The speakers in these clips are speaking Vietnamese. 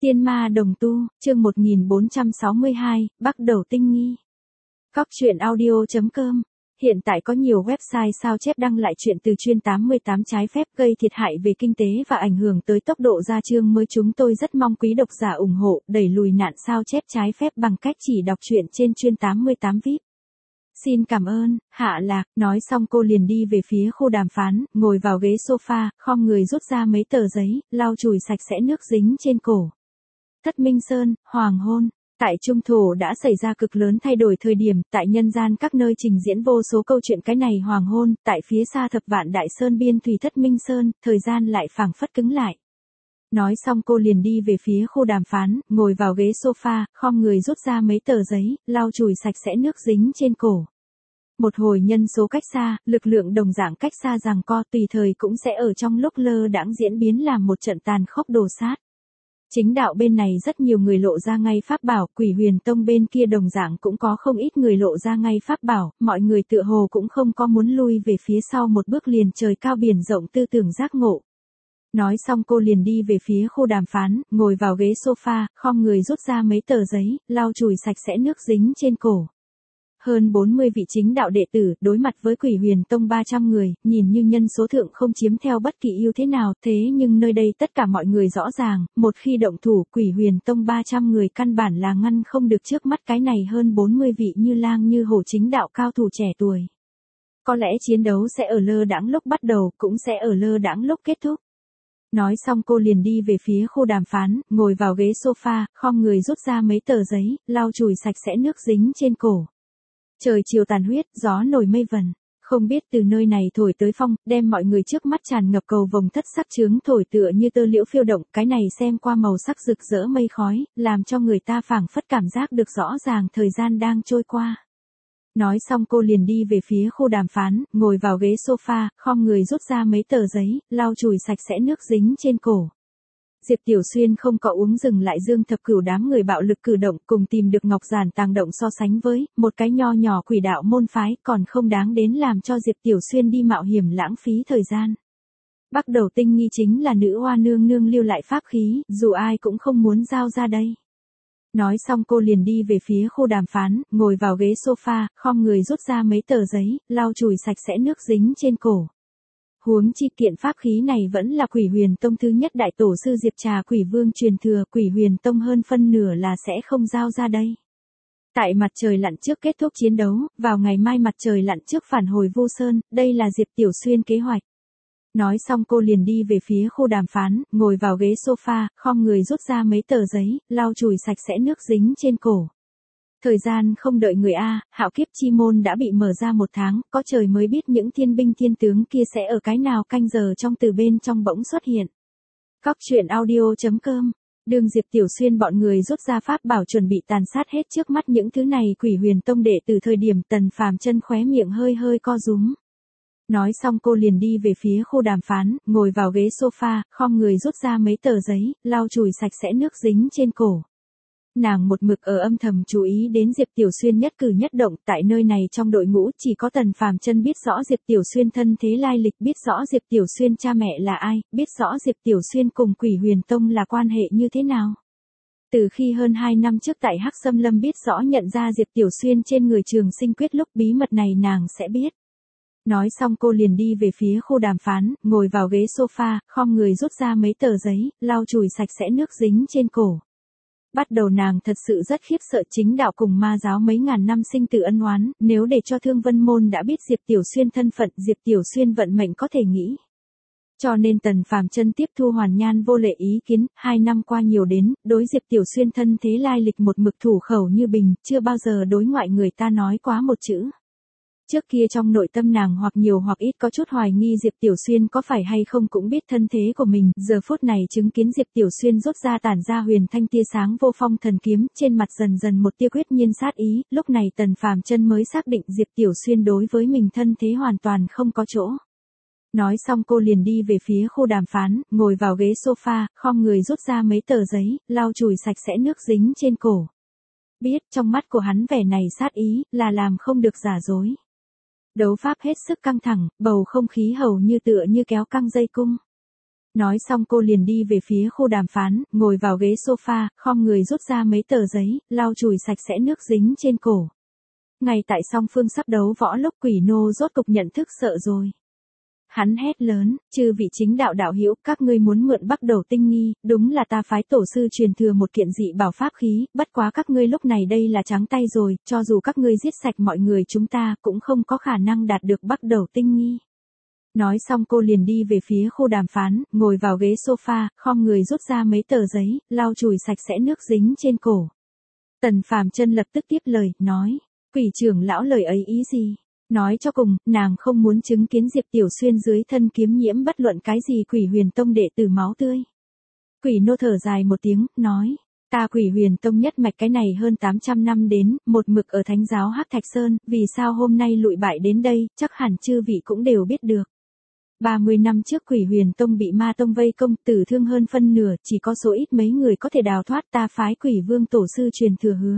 Tiên ma đồng tu, chương 1462, bắt đầu tinh nghi. Cóc truyện audio.com. Hiện tại có nhiều website sao chép đăng lại chuyện từ chuyên 88 trái phép gây thiệt hại về kinh tế và ảnh hưởng tới tốc độ ra chương mới. Chúng tôi rất mong quý độc giả ủng hộ, đẩy lùi nạn sao chép trái phép bằng cách chỉ đọc truyện trên chuyên 88 VIP. Xin cảm ơn. Hạ Lạc, nói xong cô liền đi về phía khu đàm phán, ngồi vào ghế sofa, khom người rút ra mấy tờ giấy, lau chùi sạch sẽ nước dính trên cổ. Thất Minh Sơn, hoàng hôn. Tại Trung Thổ đã xảy ra cực lớn thay đổi thời điểm, tại nhân gian các nơi trình diễn vô số câu chuyện cái này hoàng hôn, tại phía xa thập vạn đại sơn biên thủy Thất Minh Sơn, thời gian lại phảng phất cứng lại. Nói xong cô liền đi về phía khu đàm phán, ngồi vào ghế sofa, khom người rút ra mấy tờ giấy, lau chùi sạch sẽ nước dính trên cổ. Một hồi nhân số cách xa, lực lượng đồng dạng cách xa giằng co tùy thời cũng sẽ ở trong lúc lơ đãng diễn biến làm một trận tàn khốc đồ sát. Chính đạo bên này rất nhiều người lộ ra ngay pháp bảo, Quỷ Huyền Tông bên kia đồng dạng cũng có không ít người lộ ra ngay pháp bảo, mọi người tựa hồ cũng không có muốn lui về phía sau một bước liền trời cao biển rộng tư tưởng giác ngộ. Nói xong cô liền đi về phía khu đàm phán, ngồi vào ghế sofa, khom người rút ra mấy tờ giấy, lau chùi sạch sẽ nước dính trên cổ. Hơn 40 vị chính đạo đệ tử, đối mặt với Quỷ Huyền Tông 300 người, nhìn như nhân số thượng không chiếm theo bất kỳ ưu thế nào, thế nhưng nơi đây tất cả mọi người rõ ràng, một khi động thủ, Quỷ Huyền Tông 300 người căn bản là ngăn không được trước mắt cái này hơn 40 vị như lang như hổ chính đạo cao thủ trẻ tuổi. Có lẽ chiến đấu sẽ ở lơ đãng lúc bắt đầu, cũng sẽ ở lơ đãng lúc kết thúc. Nói xong cô liền đi về phía khu đàm phán, ngồi vào ghế sofa, khom người rút ra mấy tờ giấy, lau chùi sạch sẽ nước dính trên cổ. Trời chiều tàn huyết, gió nổi mây vần. Không biết từ nơi này thổi tới phong, đem mọi người trước mắt tràn ngập cầu vồng thất sắc chướng thổi tựa như tơ liễu phiêu động, cái này xem qua màu sắc rực rỡ mây khói, làm cho người ta phảng phất cảm giác được rõ ràng thời gian đang trôi qua. Nói xong cô liền đi về phía khu đàm phán, ngồi vào ghế sofa, khom người rút ra mấy tờ giấy, lau chùi sạch sẽ nước dính trên cổ. Diệp Tiểu Xuyên không có uống dừng lại Dương Thập Cửu đám người bạo lực cử động cùng tìm được Ngọc Giản tàng động so sánh với, một cái nho nhỏ quỷ đạo môn phái còn không đáng đến làm cho Diệp Tiểu Xuyên đi mạo hiểm lãng phí thời gian. Bắt đầu tinh nghi chính là nữ hoa nương nương lưu lại pháp khí, dù ai cũng không muốn giao ra đây. Nói xong cô liền đi về phía khu đàm phán, ngồi vào ghế sofa, khom người rút ra mấy tờ giấy, lau chùi sạch sẽ nước dính trên cổ. Huống chi kiện pháp khí này vẫn là Quỷ Huyền Tông thứ nhất đại tổ sư Diệp Trà Quỷ Vương truyền thừa, Quỷ Huyền Tông hơn phân nửa là sẽ không giao ra đây. Tại mặt trời lặn trước kết thúc chiến đấu, vào ngày mai mặt trời lặn trước phản hồi Vu Sơn, đây là Diệp Tiểu Xuyên kế hoạch. Nói xong cô liền đi về phía khu đàm phán, ngồi vào ghế sofa, khom người rút ra mấy tờ giấy, lau chùi sạch sẽ nước dính trên cổ. Thời gian không đợi người A, Hạo Kiếp Chi Môn đã bị mở ra 1 tháng, có trời mới biết những thiên binh thiên tướng kia sẽ ở cái nào canh giờ trong từ bên trong bỗng xuất hiện. Cóc truyện audio.com. Đường Diệp Tiểu Xuyên bọn người rút ra pháp bảo chuẩn bị tàn sát hết trước mắt những thứ này Quỷ Huyền Tông đệ từ thời điểm Tần Phàm chân khóe miệng hơi hơi co rúm. Nói xong cô liền đi về phía khu đàm phán, ngồi vào ghế sofa, khom người rút ra mấy tờ giấy, lau chùi sạch sẽ nước dính trên cổ. Nàng một mực ở âm thầm chú ý đến Diệp Tiểu Xuyên nhất cử nhất động, tại nơi này trong đội ngũ chỉ có Tần Phàm chân biết rõ Diệp Tiểu Xuyên thân thế lai lịch, biết rõ Diệp Tiểu Xuyên cha mẹ là ai, biết rõ Diệp Tiểu Xuyên cùng Quỷ Huyền Tông là quan hệ như thế nào. Từ khi hơn 2 năm trước tại Hắc Xâm Lâm biết rõ nhận ra Diệp Tiểu Xuyên trên người Trường Sinh Quyết lúc bí mật này nàng sẽ biết. Nói xong cô liền đi về phía khu đàm phán, ngồi vào ghế sofa, khom người rút ra mấy tờ giấy, lau chùi sạch sẽ nước dính trên cổ. Bắt đầu nàng thật sự rất khiếp sợ chính đạo cùng ma giáo mấy ngàn năm sinh tử ân oán, nếu để cho Thương Vân Môn đã biết Diệp Tiểu Xuyên thân phận, Diệp Tiểu Xuyên vận mệnh có thể nghĩ. Cho nên Tần Phàm chân tiếp thu Hoàn Nhan vô lệ ý kiến, 2 năm qua nhiều đến, đối Diệp Tiểu Xuyên thân thế lai lịch một mực thủ khẩu như bình, chưa bao giờ đối ngoại người ta nói quá một chữ. Trước kia trong nội tâm nàng hoặc nhiều hoặc ít có chút hoài nghi Diệp Tiểu Xuyên có phải hay không cũng biết thân thế của mình, giờ phút này chứng kiến Diệp Tiểu Xuyên rút ra tản ra huyền thanh tia sáng vô phong thần kiếm, trên mặt dần dần một tia quyết nhiên sát ý, lúc này Tần Phàm chân mới xác định Diệp Tiểu Xuyên đối với mình thân thế hoàn toàn không có chỗ. Nói xong cô liền đi về phía khu đàm phán, ngồi vào ghế sofa, khom người rút ra mấy tờ giấy, lau chùi sạch sẽ nước dính trên cổ. Biết trong mắt của hắn vẻ này sát ý, là làm không được giả dối. Đấu pháp hết sức căng thẳng, bầu không khí hầu như tựa như kéo căng dây cung. Nói xong cô liền đi về phía khu đàm phán, ngồi vào ghế sofa, khom người rút ra mấy tờ giấy, lau chùi sạch sẽ nước dính trên cổ. Ngay tại song phương sắp đấu võ lúc Quỷ Nô rốt cục nhận thức sợ rồi. Hắn hét lớn, chư vị chính đạo đạo hữu, các ngươi muốn mượn Bắc Đầu Tinh Nghi, đúng là ta phái tổ sư truyền thừa một kiện dị bảo pháp khí, bất quá các ngươi lúc này đây là trắng tay rồi, cho dù các ngươi giết sạch mọi người chúng ta cũng không có khả năng đạt được Bắc Đầu Tinh Nghi. Nói xong cô liền đi về phía khu đàm phán, ngồi vào ghế sofa, khom người rút ra mấy tờ giấy, lau chùi sạch sẽ nước dính trên cổ. Tần Phàm Chân lập tức tiếp lời, nói, Quỷ trưởng lão lời ấy ý gì? Nói cho cùng, nàng không muốn chứng kiến Diệp Tiểu Xuyên dưới thân kiếm nhiễm bất luận cái gì Quỷ Huyền Tông đệ tử máu tươi. Quỷ Nô thở dài một tiếng, nói, ta Quỷ Huyền Tông nhất mạch cái này hơn 800 năm đến, một mực ở Thánh giáo Hắc Thạch Sơn, vì sao hôm nay lụi bại đến đây, chắc hẳn chư vị cũng đều biết được. 30 năm trước Quỷ Huyền Tông bị Ma Tông vây công, tử thương hơn phân nửa, chỉ có số ít mấy người có thể đào thoát, ta phái Quỷ Vương tổ sư truyền thừa hứa.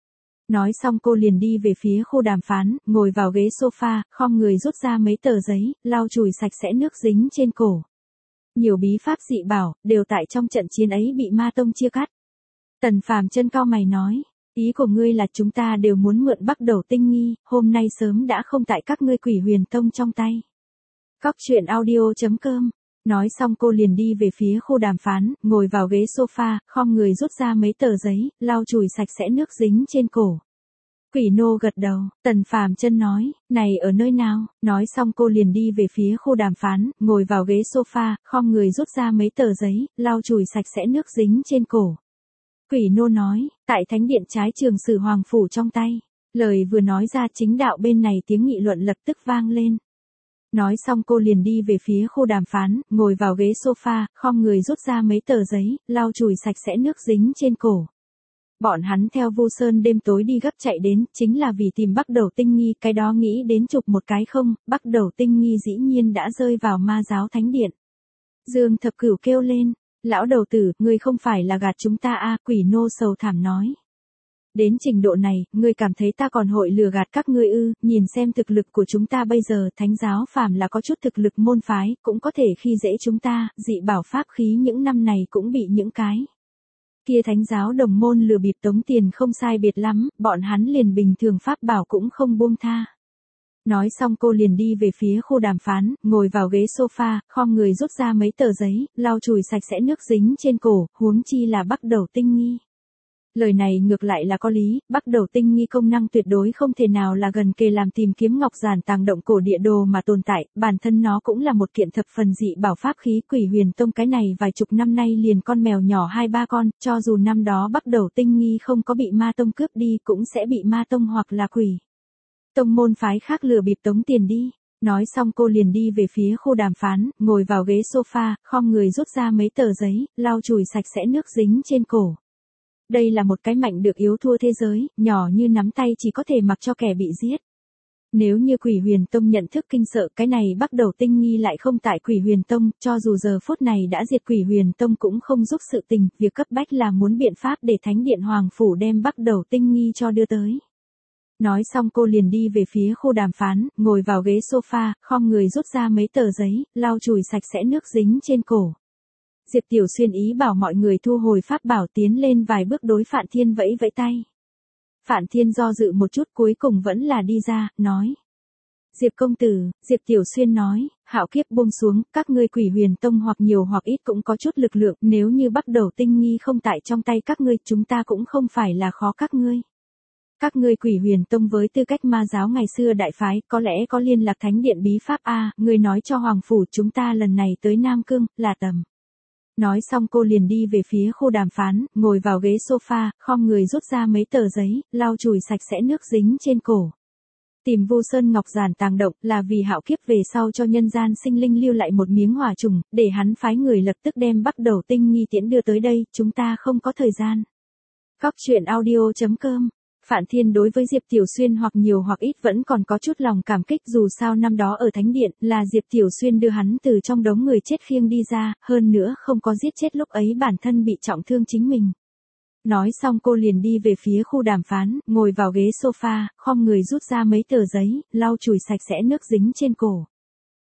Nói xong cô liền đi về phía khu đàm phán, ngồi vào ghế sofa, khom người rút ra mấy tờ giấy, lau chùi sạch sẽ nước dính trên cổ. Nhiều bí pháp dị bảo, đều tại trong trận chiến ấy bị Ma Tông chia cắt. Tần Phàm Chân cau mày nói, ý của ngươi là chúng ta đều muốn mượn Bắc Đầu Tinh Nghi, hôm nay sớm đã không tại các ngươi Quỷ Huyền Tông trong tay. Cóc truyện audio.com. Nói xong cô liền đi về phía khu đàm phán, ngồi vào ghế sofa, khom người rút ra mấy tờ giấy, lau chùi sạch sẽ nước dính trên cổ. Quỷ Nô gật đầu, Tần Phàm Chân nói, này ở nơi nào? Nói xong cô liền đi về phía khu đàm phán, ngồi vào ghế sofa, khom người rút ra mấy tờ giấy, lau chùi sạch sẽ nước dính trên cổ. Quỷ Nô nói, tại thánh điện trái Trường Sử Hoàng phủ trong tay. Lời vừa nói ra chính đạo bên này tiếng nghị luận lập tức vang lên. Nói xong cô liền đi về phía khu đàm phán, ngồi vào ghế sofa, khom người rút ra mấy tờ giấy, lau chùi sạch sẽ nước dính trên cổ. Bọn hắn theo Vu Sơn đêm tối đi gấp chạy đến, chính là vì tìm Bắc Đầu Tinh Nghi, cái đó nghĩ đến chụp một cái không, Bắc Đầu Tinh Nghi dĩ nhiên đã rơi vào Ma giáo thánh điện. Dương Thập Cửu kêu lên, lão đầu tử, ngươi không phải là gạt chúng ta a? Quỷ Nô sầu thảm nói. Đến trình độ này, ngươi cảm thấy ta còn hội lừa gạt các ngươi ư? Nhìn xem thực lực của chúng ta bây giờ, thánh giáo phàm là có chút thực lực môn phái, cũng có thể khi dễ chúng ta, dị bảo pháp khí những năm này cũng bị những cái kia thánh giáo đồng môn lừa bịp tống tiền không sai biệt lắm, bọn hắn liền bình thường pháp bảo cũng không buông tha. Nói xong cô liền đi về phía khu đàm phán, ngồi vào ghế sofa, khom người rút ra mấy tờ giấy, lau chùi sạch sẽ nước dính trên cổ, huống chi là Bắc Đầu Tinh Nghi. Lời này ngược lại là có lý, Bắc Đầu Tinh Nghi công năng tuyệt đối không thể nào là gần kề làm tìm kiếm ngọc giản tàng động cổ địa đồ mà tồn tại, bản thân nó cũng là một kiện thập phần dị bảo pháp khí. Quỷ Huyền Tông cái này vài chục năm nay liền con mèo nhỏ 2-3 con, cho dù năm đó Bắc Đầu Tinh Nghi không có bị Ma Tông cướp đi cũng sẽ bị Ma Tông hoặc là Quỷ Tông môn phái khác lừa bịp tống tiền đi. Nói xong cô liền đi về phía khu đàm phán, ngồi vào ghế sofa, khom người rút ra mấy tờ giấy, lau chùi sạch sẽ nước dính trên cổ. Đây là một cái mạnh được yếu thua thế giới, nhỏ như nắm tay chỉ có thể mặc cho kẻ bị giết. Nếu như Quỷ Huyền Tông nhận thức kinh sợ, cái này Bắc Đầu Tinh Nghi lại không tại Quỷ Huyền Tông, cho dù giờ phút này đã diệt Quỷ Huyền Tông cũng không giúp sự tình, việc cấp bách là muốn biện pháp để Thánh điện Hoàng phủ đem Bắc Đầu Tinh Nghi cho đưa tới. Nói xong cô liền đi về phía khu đàm phán, ngồi vào ghế sofa, khom người rút ra mấy tờ giấy, lau chùi sạch sẽ nước dính trên cổ. Diệp Tiểu Xuyên ý bảo mọi người thu hồi pháp bảo, tiến lên vài bước đối Phạn Thiên vẫy vẫy tay. Phạn Thiên do dự một chút cuối cùng vẫn là đi ra, nói. Diệp công tử, Diệp Tiểu Xuyên nói, hạo kiếp buông xuống, các ngươi Quỷ Huyền Tông hoặc nhiều hoặc ít cũng có chút lực lượng, nếu như Bắc Đầu Tinh Nghi không tại trong tay các ngươi, chúng ta cũng không phải là khó các ngươi. Các ngươi Quỷ Huyền Tông với tư cách ma giáo ngày xưa đại phái, có lẽ có liên lạc thánh điện bí pháp a, ngươi nói cho Hoàng phủ chúng ta lần này tới Nam Cương, là tầm. Nói xong cô liền đi về phía khu đàm phán, ngồi vào ghế sofa, khom người rút ra mấy tờ giấy, lau chùi sạch sẽ nước dính trên cổ. Tìm Vu Sơn ngọc giản tàng động là vì hạo kiếp về sau cho nhân gian sinh linh lưu lại một miếng hỏa trùng, để hắn phái người lập tức đem Bắc Đầu Tinh Nghi tiễn đưa tới đây, chúng ta không có thời gian. Cóc truyện audio.com. Phạn Thiên đối với Diệp Tiểu Xuyên hoặc nhiều hoặc ít vẫn còn có chút lòng cảm kích, dù sao năm đó ở Thánh Điện là Diệp Tiểu Xuyên đưa hắn từ trong đống người chết khiêng đi ra, hơn nữa không có giết chết lúc ấy bản thân bị trọng thương chính mình. Nói xong cô liền đi về phía khu đàm phán, ngồi vào ghế sofa, khom người rút ra mấy tờ giấy, lau chùi sạch sẽ nước dính trên cổ.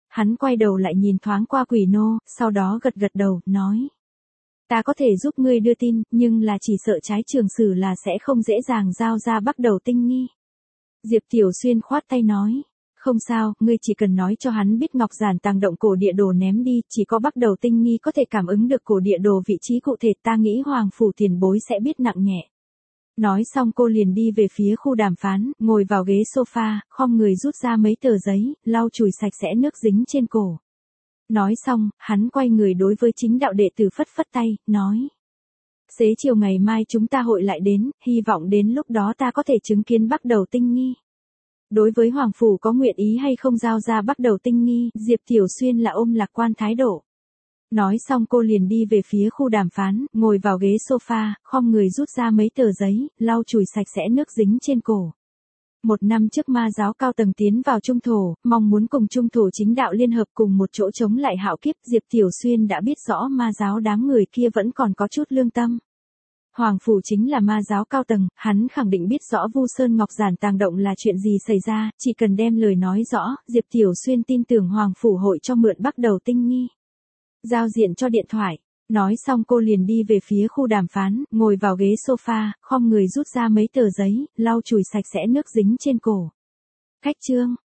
Hắn quay đầu lại nhìn thoáng qua Quỷ Nô, sau đó gật gật đầu, nói. Ta có thể giúp ngươi đưa tin, nhưng là chỉ sợ trái trường sử là sẽ không dễ dàng giao ra Bắc Đầu Tinh Nghi. Diệp Tiểu Xuyên khoát tay nói. Không sao, ngươi chỉ cần nói cho hắn biết Ngọc Giản tàng động cổ địa đồ ném đi, chỉ có Bắc Đầu Tinh Nghi có thể cảm ứng được cổ địa đồ vị trí cụ thể, ta nghĩ Hoàng Phủ tiền bối sẽ biết nặng nhẹ. Nói xong cô liền đi về phía khu đàm phán, ngồi vào ghế sofa, khom người rút ra mấy tờ giấy, lau chùi sạch sẽ nước dính trên cổ. Nói xong, hắn quay người đối với chính đạo đệ tử phất phất tay, nói. Xế chiều ngày mai chúng ta hội lại đến, hy vọng đến lúc đó ta có thể chứng kiến Bắc Đầu Tinh Nghi. Đối với Hoàng Phủ có nguyện ý hay không giao ra Bắc Đầu Tinh Nghi, Diệp Tiểu Xuyên là ôm lạc quan thái độ. Nói xong cô liền đi về phía khu đàm phán, ngồi vào ghế sofa, khom người rút ra mấy tờ giấy, lau chùi sạch sẽ nước dính trên cổ. 1 năm trước ma giáo cao tầng tiến vào Trung Thổ, mong muốn cùng Trung Thổ chính đạo liên hợp cùng một chỗ chống lại Hạo Kiếp, Diệp Tiểu Xuyên đã biết rõ ma giáo đám người kia vẫn còn có chút lương tâm. Hoàng Phủ chính là ma giáo cao tầng, hắn khẳng định biết rõ Vu Sơn Ngọc Giản tàng động là chuyện gì xảy ra, chỉ cần đem lời nói rõ, Diệp Tiểu Xuyên tin tưởng Hoàng Phủ hội cho mượn Bắc Đầu Tinh Nghi. Giao diện cho điện thoại. Nói xong cô liền đi về phía khu đàm phán, ngồi vào ghế sofa, khom người rút ra mấy tờ giấy, lau chùi sạch sẽ nước dính trên cổ. Khách trương.